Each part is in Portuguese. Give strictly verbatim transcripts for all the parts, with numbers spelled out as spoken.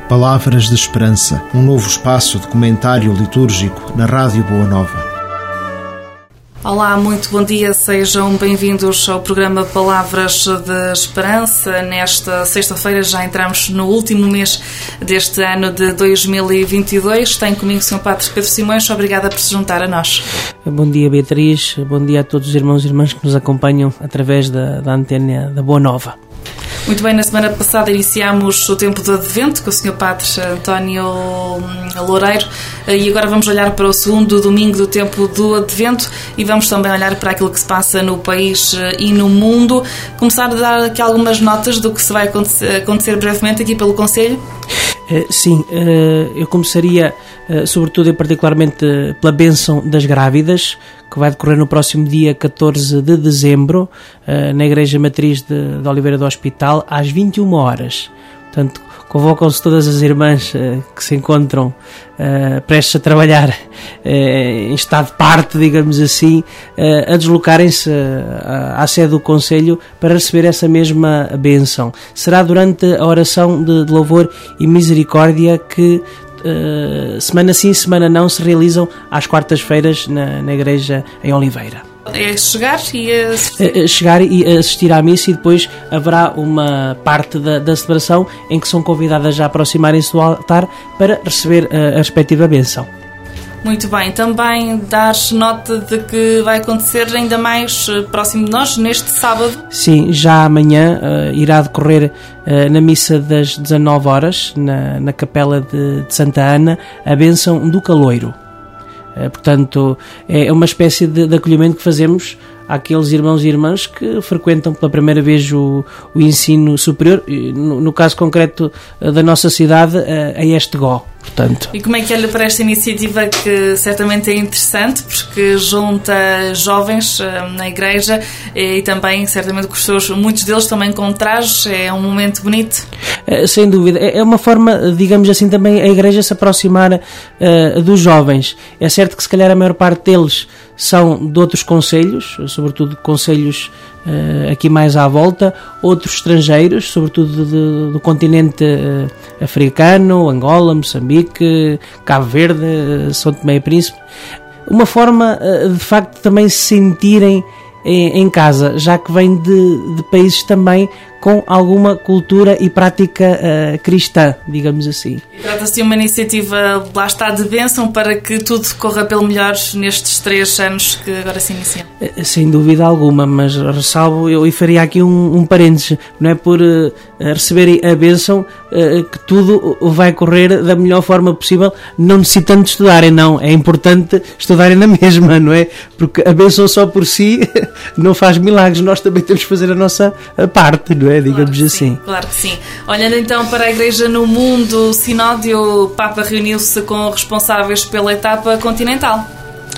Palavras de Esperança, um novo espaço de comentário litúrgico na Rádio Boa Nova. Olá, muito bom dia, sejam bem-vindos ao programa Palavras de Esperança. Nesta sexta-feira já entramos no último mês deste ano de dois mil e vinte e dois. Tem comigo o senhor Padre Pedro Simões, obrigada por se juntar a nós. Bom dia, Beatriz, bom dia a todos os irmãos e irmãs que nos acompanham através da, da antena da Boa Nova. Muito bem, na semana passada iniciámos o tempo do Advento com o senhor Padre António Loureiro e agora vamos olhar para o segundo domingo do tempo do Advento e vamos também olhar para aquilo que se passa no país e no mundo. Começar a dar aqui algumas notas do que se vai acontecer, acontecer brevemente aqui pelo Conselho. Sim, eu começaria sobretudo e particularmente pela bênção das grávidas, que vai decorrer no próximo dia catorze de dezembro, na Igreja Matriz de, de Oliveira do Hospital, às vinte e uma horas. Portanto, convocam-se todas as irmãs uh, que se encontram uh, prestes a trabalhar uh, em estado de parte, digamos assim, uh, a deslocarem-se uh, à sede do Conselho para receber essa mesma bênção. Será durante a oração de, de louvor e misericórdia que Uh, semana sim, semana não, se realizam às quartas-feiras na, na igreja em Oliveira. É chegar e assistir. Uh, chegar e assistir à missa, e depois haverá uma parte da, da celebração em que são convidadas a aproximarem-se do altar para receber uh, a respectiva bênção. Muito bem, também dar nota de que vai acontecer ainda mais próximo de nós, neste sábado. Sim, já amanhã uh, irá decorrer uh, na missa das dezanove horas, na, na capela de, de Santa Ana, a bênção do caloiro. Uh, portanto, é uma espécie de, de acolhimento que fazemos àqueles irmãos e irmãs que frequentam pela primeira vez o, o ensino superior, no, no caso concreto uh, da nossa cidade, uh, a Estegó. Portanto. E como é que olha para esta iniciativa, que certamente é interessante, porque junta jovens uh, na igreja e também, certamente, com os seus, muitos deles também com trajes, é um momento bonito? Uh, sem dúvida, é uma forma, digamos assim, também a igreja se aproximar uh, dos jovens. É certo que se calhar a maior parte deles são de outros concelhos, sobretudo concelhos uh, aqui mais à volta, outros estrangeiros, sobretudo de, do continente uh, africano, Angola, Moçambique, Cabo Verde, uh, São Tomé e Príncipe. Uma forma uh, de facto também se sentirem em, em casa, já que vêm de, de países também com alguma cultura e prática uh, cristã, digamos assim. Trata-se de uma iniciativa, lá está, de bênção para que tudo corra pelo melhor nestes três anos que agora se iniciam. Uh, sem dúvida alguma, mas ressalvo, eu faria aqui um, um parênteses, não é por uh, receberem a bênção uh, que tudo vai correr da melhor forma possível, não necessitando de estudarem, não, é importante estudarem na mesma, não é? Porque a bênção só por si não faz milagres, nós também temos que fazer a nossa parte, não é? Digamos claro assim. Sim, claro que sim. Olhando então para a Igreja no mundo, o Sinódio, o Papa reuniu-se com responsáveis pela etapa continental.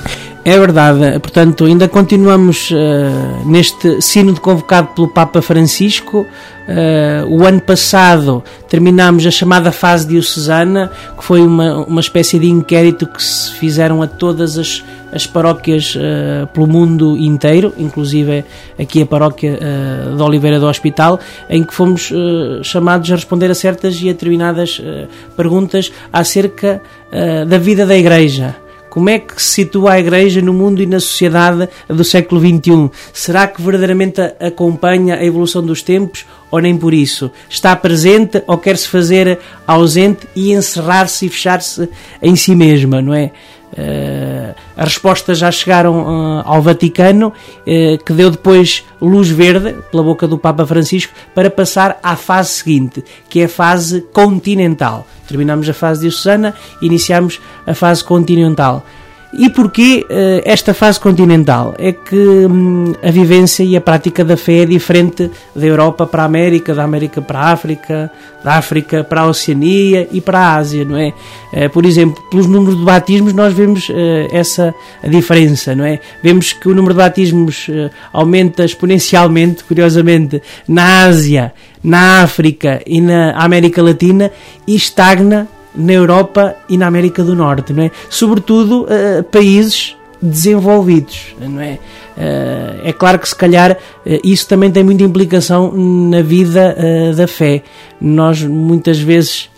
É verdade, portanto, ainda continuamos uh, neste sínodo convocado pelo Papa Francisco. Uh, o ano passado terminámos a chamada fase diocesana, que foi uma, uma espécie de inquérito que se fizeram a todas as, as paróquias uh, pelo mundo inteiro, inclusive aqui a paróquia uh, de Oliveira do Hospital, em que fomos uh, chamados a responder a certas e a determinadas uh, perguntas acerca uh, da vida da Igreja. Como é que se situa a Igreja no mundo e na sociedade do século vinte e um? Será que verdadeiramente acompanha a evolução dos tempos ou nem por isso? Está presente ou quer-se fazer ausente e encerrar-se e fechar-se em si mesma, não é? Uh, as respostas já chegaram uh, ao Vaticano, uh, que deu depois luz verde, pela boca do Papa Francisco, para passar à fase seguinte, que é a fase continental. Terminamos a fase diocesana e iniciamos a fase continental. E porquê uh, esta fase continental? É que hum, a vivência e a prática da fé é diferente da Europa para a América, da América para a África, da África para a Oceania e para a Ásia, não é? Uh, por exemplo, pelos números de batismos nós vemos uh, essa diferença, não é? Vemos que o número de batismos uh, aumenta exponencialmente, curiosamente, na Ásia, na África e na América Latina, e estagna na Europa e na América do Norte, não é? Sobretudo uh, países desenvolvidos, não é? Uh, é claro que se calhar uh, isso também tem muita implicação na vida uh, da fé. Nós muitas vezes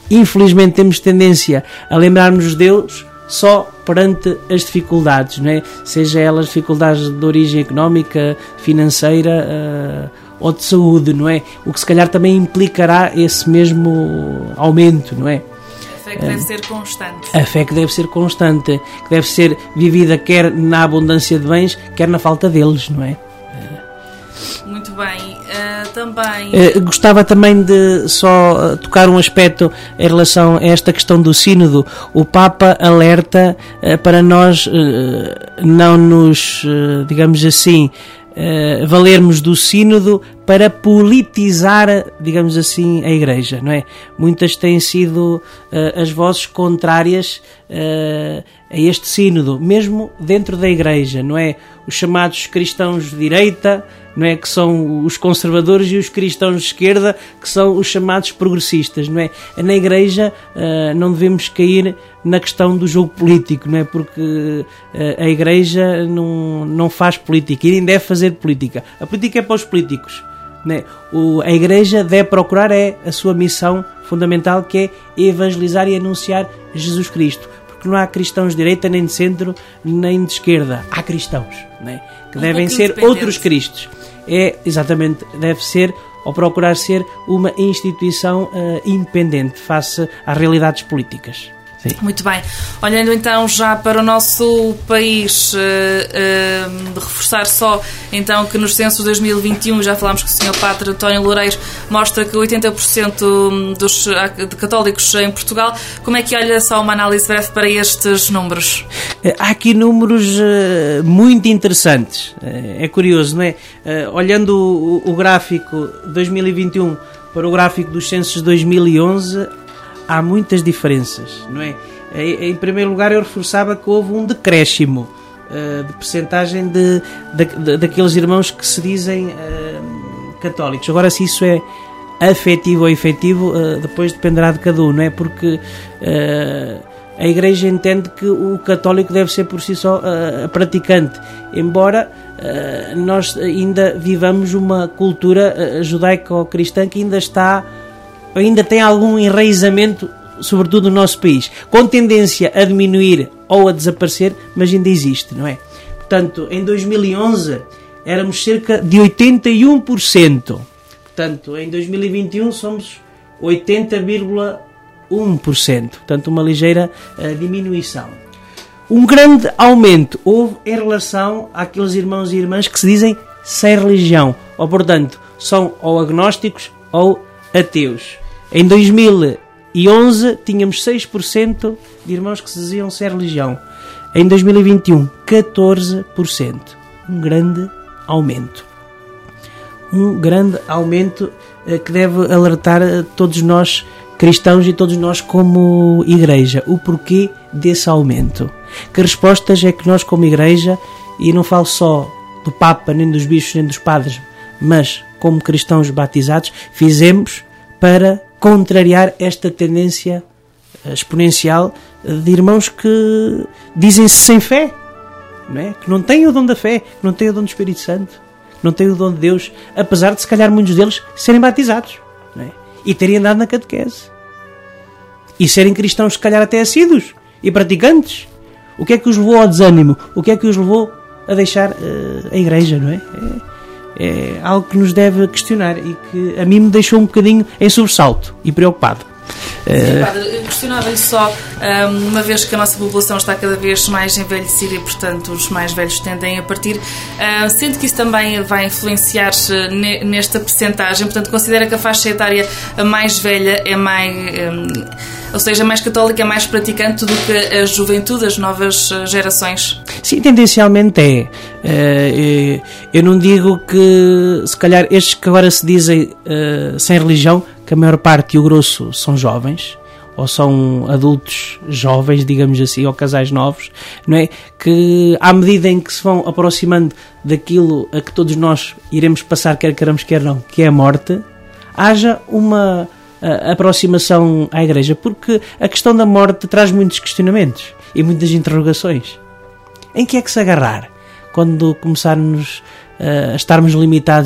infelizmente temos tendência a lembrarmos de Deus só perante as dificuldades, não é? Seja elas dificuldades de origem económica, financeira uh, ou de saúde, não é? O que se calhar também implicará esse mesmo aumento, não é? A fé que deve ser constante. A fé que deve ser constante, que deve ser vivida quer na abundância de bens, quer na falta deles, não é? Muito bem. Uh, também... Uh, gostava também de só tocar um aspecto em relação a esta questão do sínodo. O Papa alerta uh, para nós uh, não nos, uh, digamos assim, Uh, valermos do sínodo para politizar, digamos assim, a Igreja, não é? Muitas têm sido uh, as vozes contrárias uh, a este sínodo, mesmo dentro da Igreja, não é? Os chamados cristãos de direita, não é? Que são os conservadores, e os cristãos de esquerda, que são os chamados progressistas, não é? Na Igreja uh, não devemos cair na questão do jogo político, não é? Porque uh, a Igreja não, não faz política e nem deve fazer política. A política é para os políticos, não é? O, a Igreja deve procurar é a sua missão fundamental, que é evangelizar e anunciar Jesus Cristo. Porque não há cristãos de direita, nem de centro, nem de esquerda. Há cristãos, não é? Que um devem ser outros Cristos. É, exatamente, deve ser ou procurar ser uma instituição uh, independente face às realidades políticas. Sim. Muito bem. Olhando então já para o nosso país, uh, uh, reforçar só então que nos censos de dois mil e vinte e um, já falámos que o senhor Padre António Loureiro mostra que oitenta por cento dos de católicos em Portugal. Como é que olha só uma análise breve para estes números? Há aqui números uh, muito interessantes. Uh, é curioso, não é? Uh, olhando o, o gráfico de dois mil e vinte e um para o gráfico dos censos de dois mil e onze, há muitas diferenças, não é? Em primeiro lugar, eu reforçava que houve um decréscimo uh, de percentagem de, de, de, daqueles irmãos que se dizem uh, católicos. Agora, se isso é afetivo ou efetivo, uh, depois dependerá de cada um, não é? Porque uh, a Igreja entende que o católico deve ser por si só uh, praticante, embora uh, nós ainda vivamos uma cultura uh, judaico-cristã que ainda está... ainda tem algum enraizamento, sobretudo no nosso país, com tendência a diminuir ou a desaparecer, mas ainda existe, não é? Portanto, em dois mil e onze éramos cerca de oitenta e um por cento. Portanto, em dois mil e vinte e um somos oitenta vírgula um por cento. Portanto, uma ligeira uh, diminuição. Um grande aumento houve em relação àqueles irmãos e irmãs que se dizem sem religião, ou, portanto, são ou agnósticos ou ateus. Em dois mil e onze tínhamos seis por cento de irmãos que se diziam sem religião. Em dois mil e vinte e um, catorze por cento. Um grande aumento. Um grande aumento eh, que deve alertar a todos nós cristãos e todos nós como Igreja. O porquê desse aumento? Que respostas é que nós como Igreja, e não falo só do Papa, nem dos bispos, nem dos padres, mas como cristãos batizados, fizemos para contrariar esta tendência exponencial de irmãos que dizem-se sem fé, não é? Que não têm o dom da fé, que não têm o dom do Espírito Santo, que não têm o dom de Deus, apesar de se calhar muitos deles serem batizados, não é? E terem andado na catequese e serem cristãos se calhar até assíduos e praticantes. O que é que os levou ao desânimo? O que é que os levou a deixar uh, a Igreja, não é? é É algo que nos deve questionar e que a mim me deixou um bocadinho em sobressalto e preocupado. Sim, padre, eu questionava-lhe só, uma vez que a nossa população está cada vez mais envelhecida e, portanto, os mais velhos tendem a partir, sendo que isso também vai influenciar nesta percentagem, portanto, considera que a faixa etária mais velha é mais, ou seja, mais católica, é mais praticante do que a juventude, as novas gerações? Sim, tendencialmente é. Eu não digo que, se calhar, estes que agora se dizem sem religião, que a maior parte e o grosso são jovens, ou são adultos jovens, digamos assim, ou casais novos, não é? Que à medida em que se vão aproximando daquilo a que todos nós iremos passar, quer queiramos, quer não, que é a morte, haja uma a, aproximação à Igreja, porque a questão da morte traz muitos questionamentos e muitas interrogações. Em que é que se agarrar quando começarmos a estarmos limitados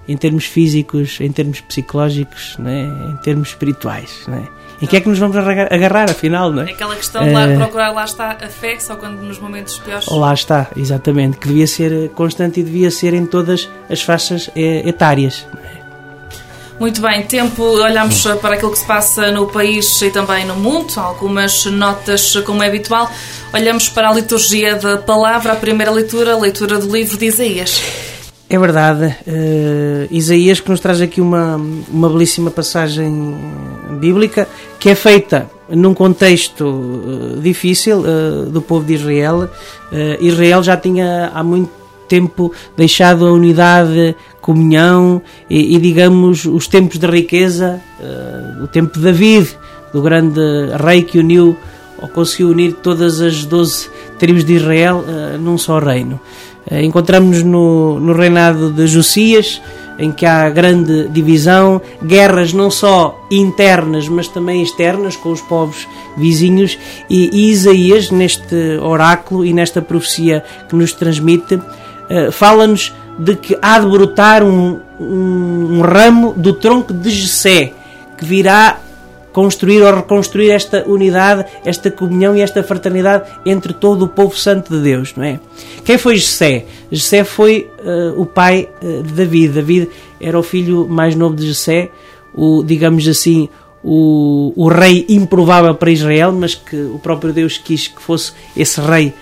em termos físicos, em termos psicológicos, não é? Em termos espirituais, não é? Em que é que nos vamos agarrar, afinal, não é? Aquela questão de lá, uh, procurar lá está a fé, só quando nos momentos piores. Lá está, exatamente, que devia ser constante e devia ser em todas as faixas etárias. Não é? Muito bem, tempo, olhamos para aquilo que se passa no país e também no mundo, algumas notas como é habitual. Olhamos para a liturgia da palavra, a primeira leitura, a leitura do livro de Isaías. É verdade, uh, Isaías que nos traz aqui uma, uma belíssima passagem bíblica que é feita num contexto uh, difícil uh, do povo de Israel. Uh, Israel já tinha há muito tempo deixado a unidade, comunhão e, e digamos, os tempos de riqueza, uh, o tempo de David, do grande rei que uniu, ou conseguiu unir todas as doze tribos de Israel uh, num só reino. Encontramos-nos no, no reinado de Josias, em que há grande divisão, guerras não só internas, mas também externas, com os povos vizinhos, e, e Isaías, neste oráculo e nesta profecia que nos transmite, uh, fala-nos de que há de brotar um, um, um ramo do tronco de Jessé, que virá construir ou reconstruir esta unidade, esta comunhão e esta fraternidade entre todo o povo santo de Deus, não é? Quem foi Jessé? Jessé foi uh, o pai uh, de David. David era o filho mais novo de Jessé, o, digamos assim, o, o rei improvável para Israel, mas que o próprio Deus quis que fosse esse rei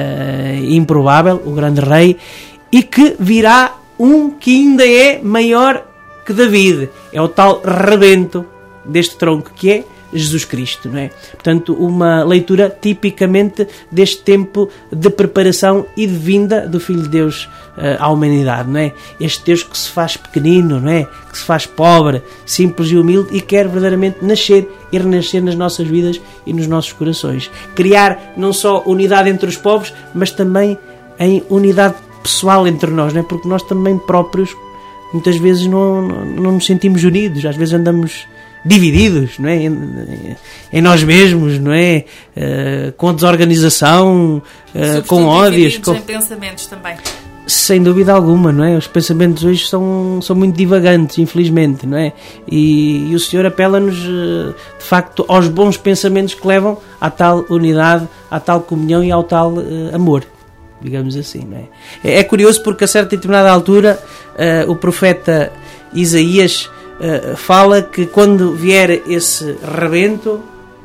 uh, improvável, o grande rei, e que virá um que ainda é maior que David. É o tal rebento deste tronco que é Jesus Cristo, não é? Portanto, uma leitura tipicamente deste tempo de preparação e de vinda do Filho de Deus uh, à humanidade, não é? Este Deus que se faz pequenino, não é? Que se faz pobre, simples e humilde e quer verdadeiramente nascer e renascer nas nossas vidas e nos nossos corações. Criar não só unidade entre os povos, mas também em unidade pessoal entre nós, não é? Porque nós também próprios muitas vezes não, não, não nos sentimos unidos, às vezes andamos divididos, não é? Em, em nós mesmos, não é? Uh, com desorganização, uh, com ódios, com em pensamentos também. Sem dúvida alguma, não é? Os pensamentos hoje são, são muito divagantes, infelizmente, não é? E, e o Senhor apela-nos, uh, de facto, aos bons pensamentos que levam à tal unidade, à tal comunhão e ao tal uh, amor, digamos assim, não é? É, é curioso porque a certa e determinada altura uh, o profeta Isaías Uh, fala que quando vier esse rebento,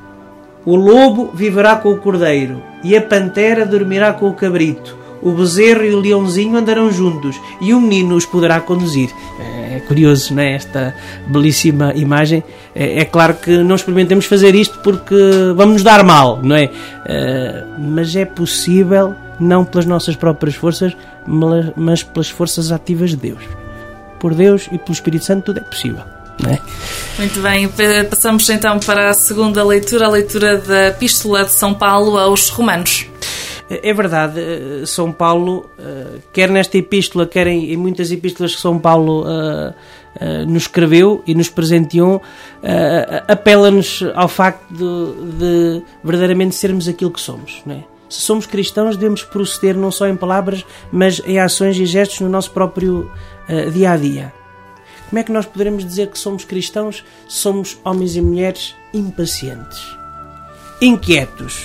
o lobo viverá com o cordeiro e a pantera dormirá com o cabrito, o bezerro e o leãozinho andarão juntos e o menino os poderá conduzir. É curioso, não é? Esta belíssima imagem. É, é claro que não experimentemos fazer isto porque vamos nos dar mal, não é? Uh, mas é possível, não pelas nossas próprias forças, mas pelas forças ativas de Deus. Por Deus e pelo Espírito Santo tudo é possível, não é? Muito bem, passamos então para a segunda leitura, a leitura da Epístola de São Paulo aos Romanos. É verdade, São Paulo, quer nesta epístola, quer em muitas epístolas que São Paulo uh, uh, nos escreveu e nos presenteou, uh, apela-nos ao facto de, de verdadeiramente sermos aquilo que somos, não é? Se somos cristãos, devemos proceder não só em palavras, mas em ações e gestos no nosso próprio uh, dia-a-dia. Como é que nós poderemos dizer que somos cristãos? Somos homens e mulheres impacientes, inquietos,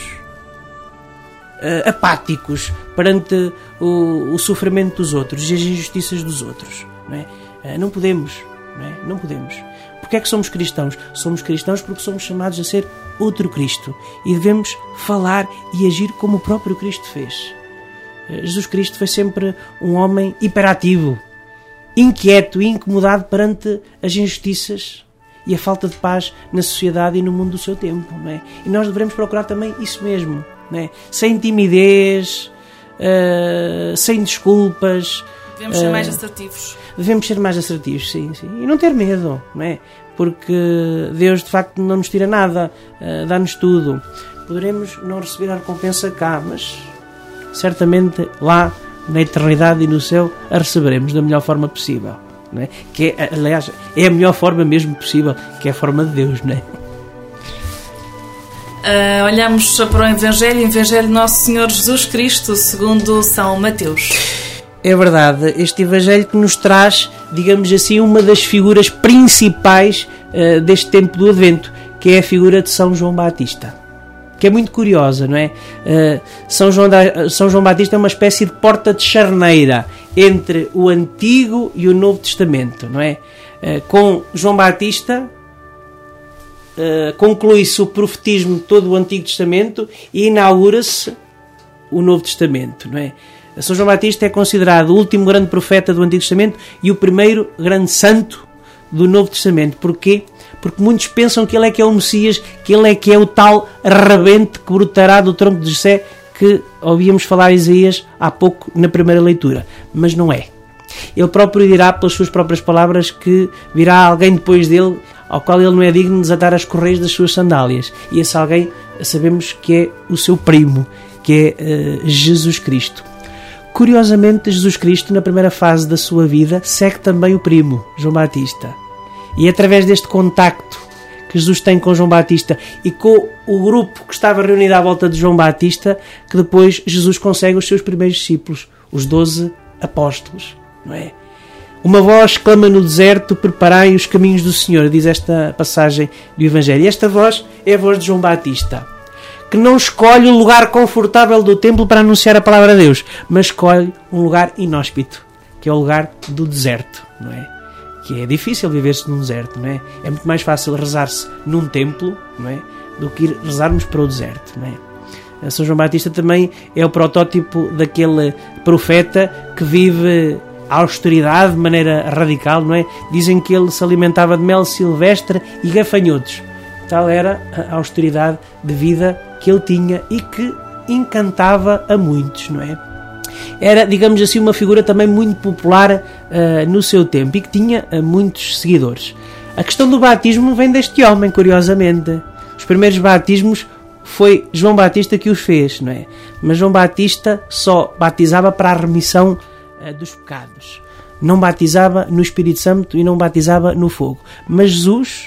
uh, apáticos perante o, o sofrimento dos outros e as injustiças dos outros. Não é? Uh, não podemos, não é? Não podemos. Porquê é que somos cristãos? Somos cristãos porque somos chamados a ser outro Cristo e devemos falar e agir como o próprio Cristo fez. Jesus Cristo foi sempre um homem hiperativo, inquieto e incomodado perante as injustiças e a falta de paz na sociedade e no mundo do seu tempo, não é? E nós devemos procurar também isso mesmo, não é? Sem timidez, uh, sem desculpas. Devemos ser uh, mais assertivos. Devemos ser mais assertivos, sim, sim. E não ter medo, não é? Porque Deus, de facto, não nos tira nada, uh, dá-nos tudo. Poderemos não receber a recompensa cá, mas certamente lá, na eternidade e no céu, a receberemos da melhor forma possível, não é? Que é, aliás, é a melhor forma mesmo possível, que é a forma de Deus, não é? Uh, olhamos para o Evangelho, Evangelho de Nosso Senhor Jesus Cristo, segundo São Mateus. É verdade, este Evangelho que nos traz, digamos assim, uma das figuras principais uh, deste tempo do Advento, que é a figura de São João Batista, que é muito curiosa, não é? Uh, São João da, São João Batista é uma espécie de porta de charneira entre o Antigo e o Novo Testamento, não é? Uh, com João Batista uh, conclui-se o profetismo de todo o Antigo Testamento e inaugura-se o Novo Testamento, não é? São João Batista é considerado o último grande profeta do Antigo Testamento e o primeiro grande santo do Novo Testamento. Porquê? Porque muitos pensam que ele é que é o Messias, que ele é que é o tal rebente que brotará do tronco de Jessé que ouvíamos falar Isaías há pouco na primeira leitura. Mas não é. Ele próprio dirá, pelas suas próprias palavras, que virá alguém depois dele ao qual ele não é digno de desatar as correias das suas sandálias. E esse alguém sabemos que é o seu primo, que é uh, Jesus Cristo. Curiosamente, Jesus Cristo, na primeira fase da sua vida, segue também o primo, João Batista. E é através deste contacto que Jesus tem com João Batista e com o grupo que estava reunido à volta de João Batista, que depois Jesus consegue os seus primeiros discípulos, os doze apóstolos, não é? Uma voz clama no deserto, preparai os caminhos do Senhor, diz esta passagem do Evangelho. E esta voz é a voz de João Batista, que não escolhe o lugar confortável do templo para anunciar a palavra de Deus, mas escolhe um lugar inóspito, que é o lugar do deserto, não é? Que é difícil viver-se num deserto, não é? É muito mais fácil rezar-se num templo, não é? Do que ir rezarmos para o deserto, não é? São João Batista também é o protótipo daquele profeta que vive a austeridade de maneira radical, não é? Dizem que ele se alimentava de mel silvestre e gafanhotos. Tal era a austeridade de vida que ele tinha e que encantava a muitos, não é? Era, digamos assim, uma figura também muito popular uh, no seu tempo e que tinha uh, muitos seguidores. A questão do batismo vem deste homem, curiosamente. Os primeiros batismos foi João Batista que os fez, não é? Mas João Batista só batizava para a remissão uh, dos pecados. Não batizava no Espírito Santo e não batizava no fogo. Mas Jesus,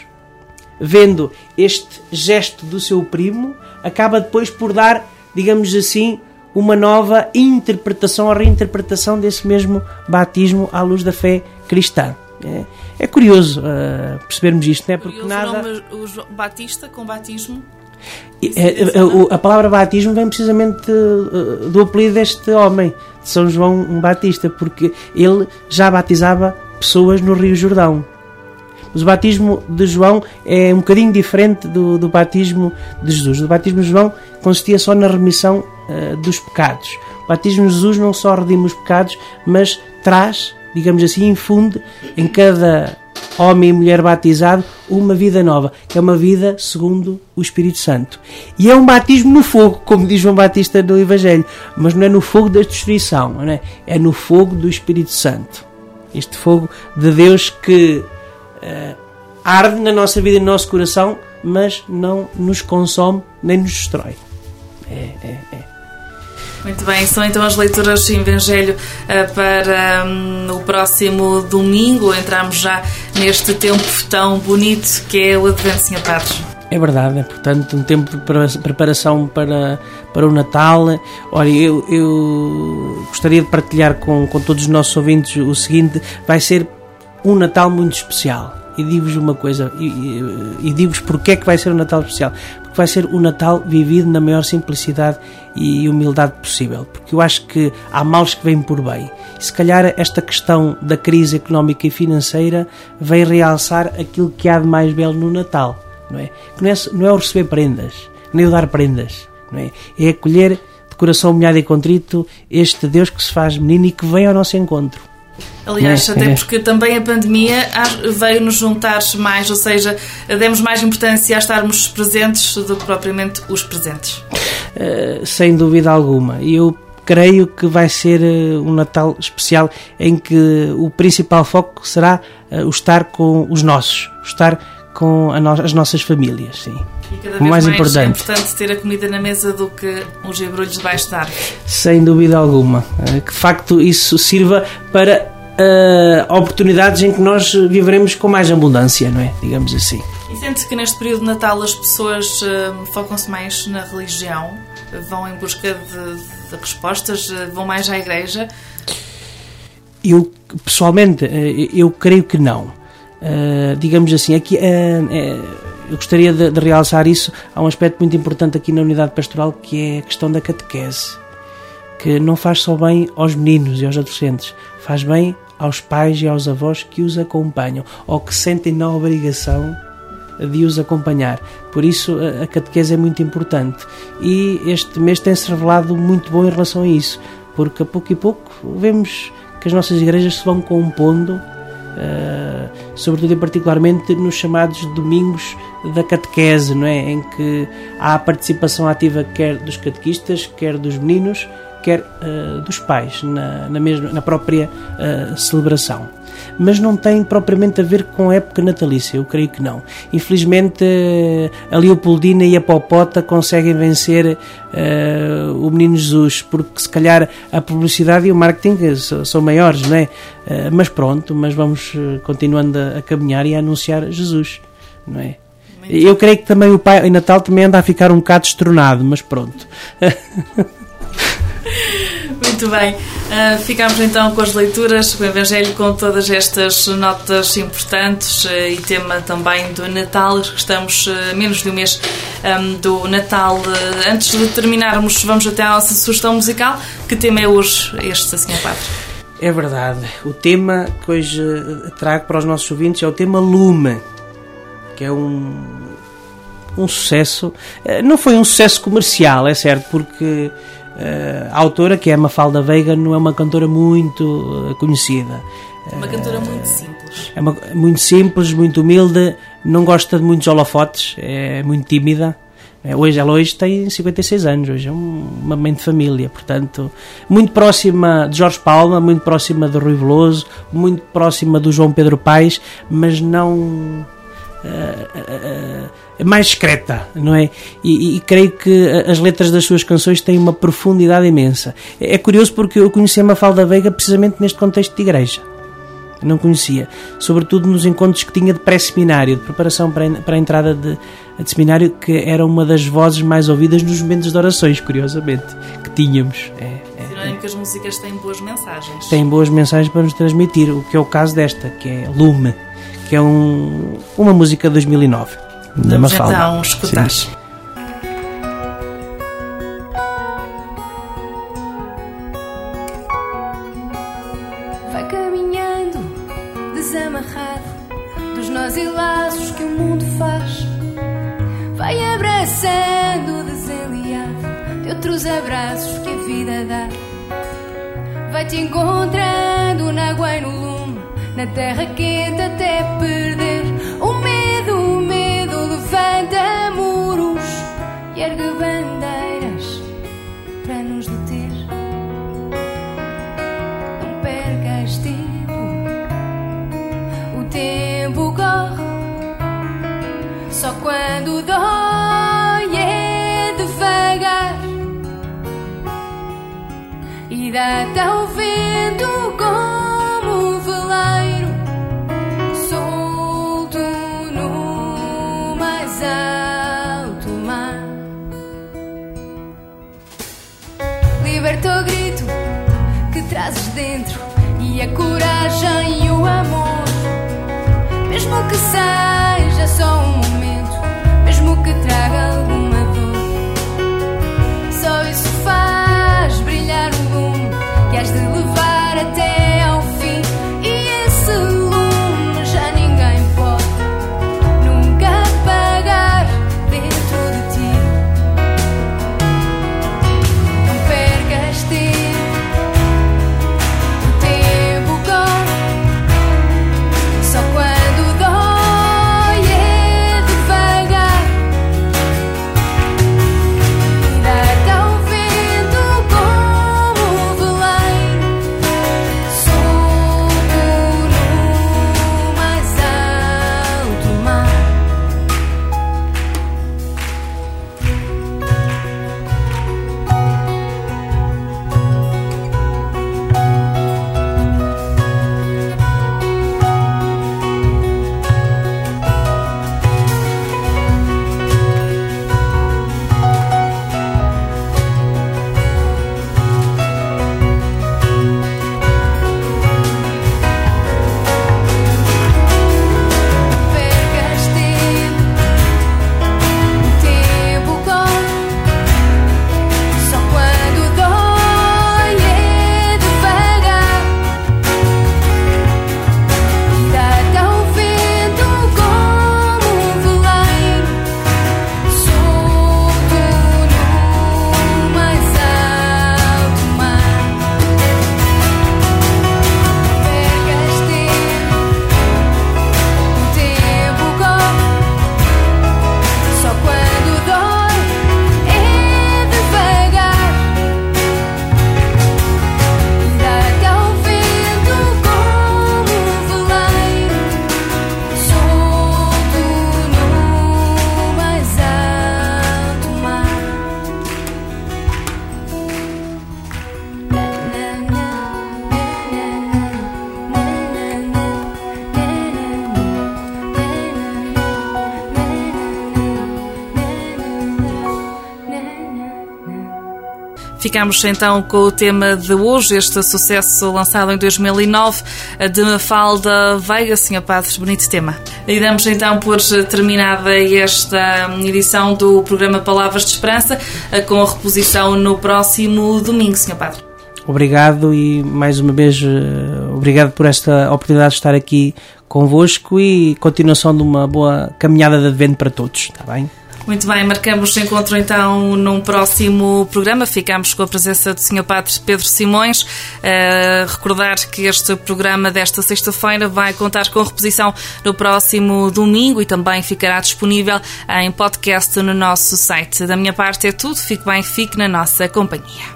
vendo este gesto do seu primo, acaba depois por dar, digamos assim, uma nova interpretação ou reinterpretação desse mesmo batismo à luz da fé cristã. É, é curioso uh, percebermos isto, não é? Porque curioso nada... o nome, o Batista com batismo? É, a, a palavra batismo vem precisamente uh, do apelido deste homem, de São João Batista, porque ele já batizava pessoas no Rio Jordão. Mas o batismo de João é um bocadinho diferente do, do batismo de Jesus. O batismo de João consistia só na remissão uh, dos pecados. O batismo de Jesus não só redime os pecados, mas traz, digamos assim, infunde em cada homem e mulher batizado uma vida nova, que é uma vida segundo o Espírito Santo. E é um batismo no fogo, como diz João Batista no Evangelho, mas não é no fogo da destruição, não é? É no fogo do Espírito Santo. Este fogo de Deus que Uh, arde na nossa vida e no nosso coração, mas não nos consome nem nos destrói. É, é, é. Muito bem, são então as leituras do Evangelho uh, para um, o próximo domingo. Entramos já neste tempo tão bonito que é o Advento, senhor Padre. É verdade, é portanto um tempo de preparação para, para o Natal. Olha, eu, eu gostaria de partilhar com, com todos os nossos ouvintes o seguinte: vai ser um Natal muito especial. E digo-vos uma coisa, e, e, e digo-vos porque é que vai ser um Natal especial. Porque vai ser um Natal vivido na maior simplicidade e humildade possível. Porque eu acho que há males que vêm por bem. E se calhar esta questão da crise económica e financeira vem realçar aquilo que há de mais belo no Natal. Não é? Que não é, não é o receber prendas, nem o dar prendas. Não é? É acolher de coração humilhado e contrito este Deus que se faz menino e que vem ao nosso encontro. Aliás, até porque também a pandemia veio-nos juntar mais, ou seja, demos mais importância a estarmos presentes do que propriamente os presentes. Uh, sem dúvida alguma. E eu creio que vai ser uh, um Natal especial em que o principal foco será uh, o estar com os nossos, o estar com a no- as nossas famílias, sim. E cada vez o mais, mais importante. É importante ter a comida na mesa do que os embrulhos debaixo da árvore. Sem dúvida alguma. Uh, que de facto isso sirva para uh, oportunidades em que nós viveremos com mais abundância, não é? Digamos assim. E sente que neste período de Natal as pessoas uh, focam-se mais na religião, vão em busca de, de respostas, uh, vão mais à igreja? Eu, pessoalmente, eu creio que não. Uh, digamos assim, aqui, uh, uh, eu gostaria de, de realçar isso. Há um aspecto muito importante aqui na unidade pastoral, que é a questão da catequese, que não faz só bem aos meninos e aos adolescentes, faz bem aos pais e aos avós que os acompanham, ou que sentem na obrigação de os acompanhar. Por isso a catequese é muito importante, e este mês tem-se revelado muito bom em relação a isso, porque a pouco e pouco vemos que as nossas igrejas se vão compondo, uh, sobretudo e particularmente nos chamados domingos da catequese, não é? Em que há a participação ativa quer dos catequistas, quer dos meninos, quer uh, dos pais na, na, mesma, na própria uh, celebração. Mas não tem propriamente a ver com a época natalícia, eu creio que não. Infelizmente a Leopoldina e a Popota conseguem vencer uh, o Menino Jesus, porque se calhar a publicidade e o marketing são maiores, não é? Uh, mas pronto, mas vamos continuando a, a caminhar e a anunciar Jesus, não é? Eu creio que também o Pai Natal também anda a ficar um bocado destronado, mas pronto. Muito bem, uh, ficamos então com as leituras, com o Evangelho, com todas estas notas importantes, uh, e tema também do Natal. Estamos uh, menos de um mês um, do Natal. Uh, antes de terminarmos, vamos até à nossa sugestão musical. Que tema é hoje este, senhor Padre? É verdade, o tema que hoje trago para os nossos ouvintes é o tema Lume, que é um, um sucesso. Não foi um sucesso comercial, é certo, porque Uh, a autora, que é a Mafalda Veiga, não é uma cantora muito uh, conhecida. Uma cantora uh, muito simples. É uma, muito simples, muito humilde, não gosta de muitos holofotes, é muito tímida. É, hoje, ela hoje tem cinquenta e seis anos, hoje é um, uma mãe de família, portanto, muito próxima de Jorge Palma, muito próxima do Rui Veloso, muito próxima do João Pedro Paes, mas não... Uh, uh, uh, mais discreta, não é? E, e creio que as letras das suas canções têm uma profundidade imensa. É curioso porque eu conheci a Mafalda Veiga precisamente neste contexto de igreja. Não conhecia, sobretudo nos encontros que tinha de pré-seminário, de preparação para a, para a entrada de, de seminário, que era uma das vozes mais ouvidas nos momentos de orações, curiosamente, que tínhamos. É, é, Sinónimo que as músicas têm boas mensagens. Têm boas mensagens para nos transmitir, o que é o caso desta, que é Lume, que é um, uma música de dois mil e nove. Da Vamos Mafalda. Então escutar. Sim. Vai caminhando, desamarrado dos nós e laços que o mundo faz. Vai abraçando, desenliado de outros abraços que a vida dá. Vai te encontrando na água e no lume, na terra quente até perder o medo, o medo levanta muros e ergue bandeiras para nos deter. Não percas tempo, o tempo corre, só quando dói é devagar, e dá-te ao vento como veleiro, solto no mais alto mar. Liberta o grito que trazes dentro e a coragem e o amor, mesmo que seja só um momento, mesmo que traga alguma dor. Só isso faz brilhar o lume que has de levar até ao fim, e esse lume já ninguém pode nunca apagar dentro de ti. Não percas tempo, o tempo corre, só quando dói é devagar, Ficamos então com o tema de hoje, este sucesso lançado em dois mil e nove, de Mafalda Veiga. senhor Padre, bonito tema. E damos então por terminada esta edição do programa Palavras de Esperança, com a reposição no próximo domingo, senhor Padre. Obrigado e mais uma vez obrigado por esta oportunidade de estar aqui convosco e continuação de uma boa caminhada de advento para todos, está bem? Muito bem, marcamos encontro então num próximo programa. Ficamos com a presença do senhor Padre Pedro Simões. Uh, recordar que este programa desta sexta-feira vai contar com reposição no próximo domingo e também ficará disponível em podcast no nosso site. Da minha parte é tudo. Fique bem, fique na nossa companhia.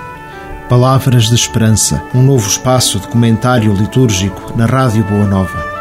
Palavras de Esperança, um novo espaço de comentário litúrgico na Rádio Boa Nova.